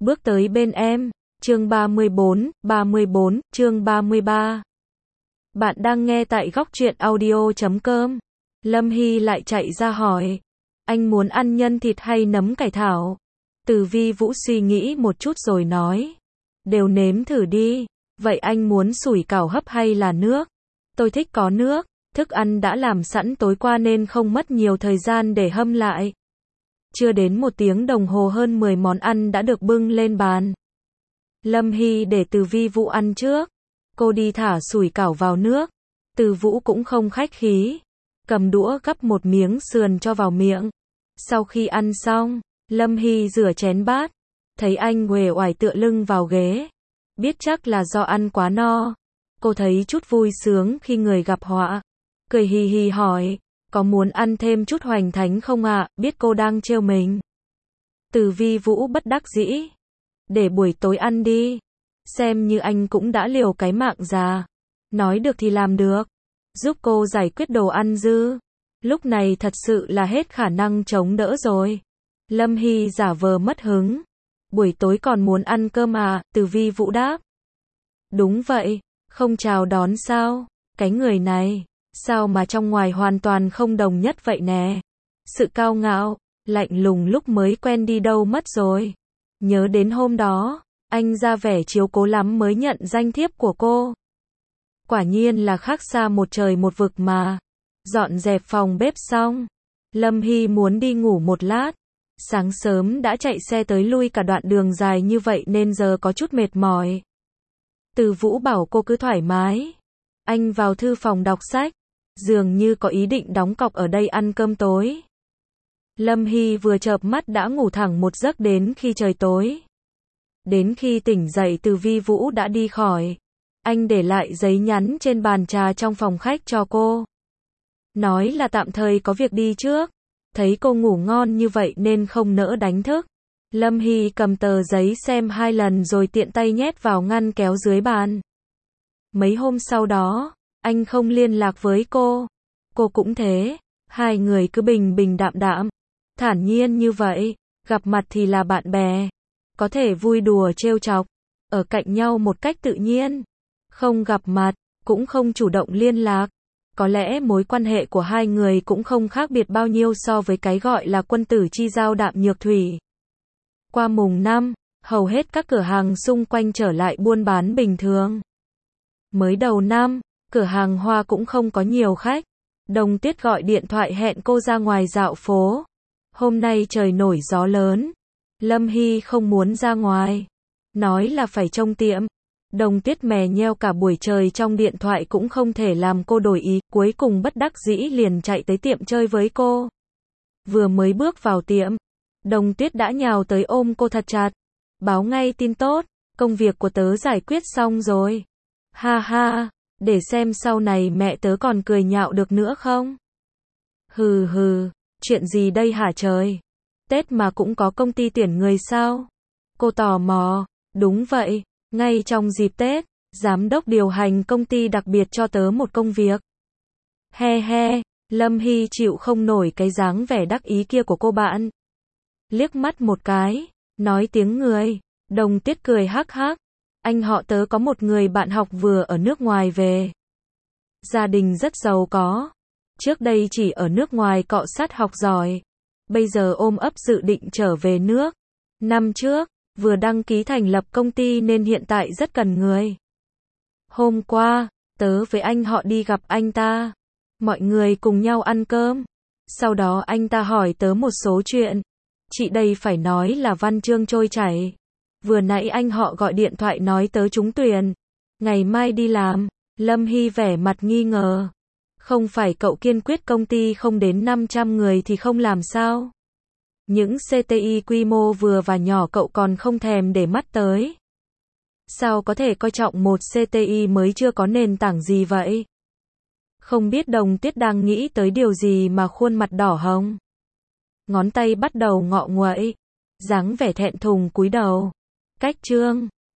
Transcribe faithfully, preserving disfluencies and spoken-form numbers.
bước tới bên em. Chương ba mươi bốn, ba mươi bốn, chương ba mươi ba. Bạn đang nghe tại góc truyện audio chấm com. Lâm Hy lại chạy ra hỏi. Anh muốn ăn nhân thịt hay nấm cải thảo? Từ Vi Vũ suy nghĩ một chút rồi nói. Đều nếm thử đi. Vậy anh muốn sủi cảo hấp hay là nước? Tôi thích có nước. Thức ăn đã làm sẵn tối qua nên không mất nhiều thời gian để hâm lại. Chưa đến một tiếng đồng hồ hơn mười món ăn đã được bưng lên bàn. Lâm Hy để Từ Vi Vũ ăn trước. Cô đi thả sủi cảo vào nước. Từ Vũ cũng không khách khí. Cầm đũa gắp một miếng sườn cho vào miệng. Sau khi ăn xong, Lâm Hy rửa chén bát. Thấy anh uể oải tựa lưng vào ghế. Biết chắc là do ăn quá no. Cô thấy chút vui sướng khi người gặp họa. Cười hì hì hỏi. Có muốn ăn thêm chút hoành thánh không ạ? À? Biết cô đang trêu mình. Từ Vi Vũ bất đắc dĩ. Để buổi tối ăn đi. Xem như anh cũng đã liều cái mạng già. Nói được thì làm được. Giúp cô giải quyết đồ ăn dư. Lúc này thật sự là hết khả năng chống đỡ rồi. Lâm Hy giả vờ mất hứng. Buổi tối còn muốn ăn cơm à? Từ Vi Vũ đáp. Đúng vậy. Không chào đón sao? Cái người này. Sao mà trong ngoài hoàn toàn không đồng nhất vậy nè. Sự cao ngạo, lạnh lùng lúc mới quen đi đâu mất rồi. Nhớ đến hôm đó, anh ra vẻ chiếu cố lắm mới nhận danh thiếp của cô. Quả nhiên là khác xa một trời một vực mà. Dọn dẹp phòng bếp xong, Lâm Hy muốn đi ngủ một lát. Sáng sớm đã chạy xe tới lui cả đoạn đường dài như vậy nên giờ có chút mệt mỏi. Từ Vũ bảo cô cứ thoải mái. Anh vào thư phòng đọc sách. Dường như có ý định đóng cọc ở đây ăn cơm tối. Lâm Hy vừa chợp mắt đã ngủ thẳng một giấc đến khi trời tối. Đến khi tỉnh dậy Từ Vi Vũ đã đi khỏi. Anh để lại giấy nhắn trên bàn trà trong phòng khách cho cô. Nói là tạm thời có việc đi trước. Thấy cô ngủ ngon như vậy nên không nỡ đánh thức. Lâm Hy cầm tờ giấy xem hai lần rồi tiện tay nhét vào ngăn kéo dưới bàn. Mấy hôm sau đó, anh không liên lạc với cô. Cô cũng thế. Hai người cứ bình bình đạm đạm. Thản nhiên như vậy. Gặp mặt thì là bạn bè. Có thể vui đùa trêu chọc. Ở cạnh nhau một cách tự nhiên. Không gặp mặt. Cũng không chủ động liên lạc. Có lẽ mối quan hệ của hai người cũng không khác biệt bao nhiêu so với cái gọi là quân tử chi giao đạm nhược thủy. Qua mùng năm, hầu hết các cửa hàng xung quanh trở lại buôn bán bình thường. Mới đầu năm, cửa hàng hoa cũng không có nhiều khách. Đồng Tuyết gọi điện thoại hẹn cô ra ngoài dạo phố. Hôm nay trời nổi gió lớn. Lâm Hy không muốn ra ngoài. Nói là phải trông tiệm. Đồng Tuyết mè nheo cả buổi trời trong điện thoại cũng không thể làm cô đổi ý. Cuối cùng bất đắc dĩ liền chạy tới tiệm chơi với cô. Vừa mới bước vào tiệm, Đồng Tuyết đã nhào tới ôm cô thật chặt. Báo ngay tin tốt. Công việc của tớ giải quyết xong rồi. Ha ha. Để xem sau này mẹ tớ còn cười nhạo được nữa không? Hừ hừ, chuyện gì đây hả trời? Tết mà cũng có công ty tuyển người sao? Cô tò mò. Đúng vậy, ngay trong dịp Tết, giám đốc điều hành công ty đặc biệt cho tớ một công việc. He he, Lâm Hy chịu không nổi cái dáng vẻ đắc ý kia của cô bạn. Liếc mắt một cái, nói tiếng người. Đồng Tuyết cười hắc hắc. Anh họ tớ có một người bạn học vừa ở nước ngoài về. Gia đình rất giàu có. Trước đây chỉ ở nước ngoài cọ sát học giỏi. Bây giờ ôm ấp dự định trở về nước. Năm trước, vừa đăng ký thành lập công ty nên hiện tại rất cần người. Hôm qua, tớ với anh họ đi gặp anh ta. Mọi người cùng nhau ăn cơm. Sau đó anh ta hỏi tớ một số chuyện. Chị đây phải nói là văn chương trôi chảy. Vừa nãy anh họ gọi điện thoại nói tớ trúng tuyển. Ngày mai đi làm. Lâm Hy vẻ mặt nghi ngờ. Không phải cậu kiên quyết công ty không đến năm trăm người thì không làm sao? Những xê tê i quy mô vừa và nhỏ cậu còn không thèm để mắt tới. Sao có thể coi trọng một xê tê i mới chưa có nền tảng gì vậy? Không biết Đồng Tuyết đang nghĩ tới điều gì mà khuôn mặt đỏ hồng. Ngón tay bắt đầu ngọ nguậy. Dáng vẻ thẹn thùng cúi đầu. Cách chương.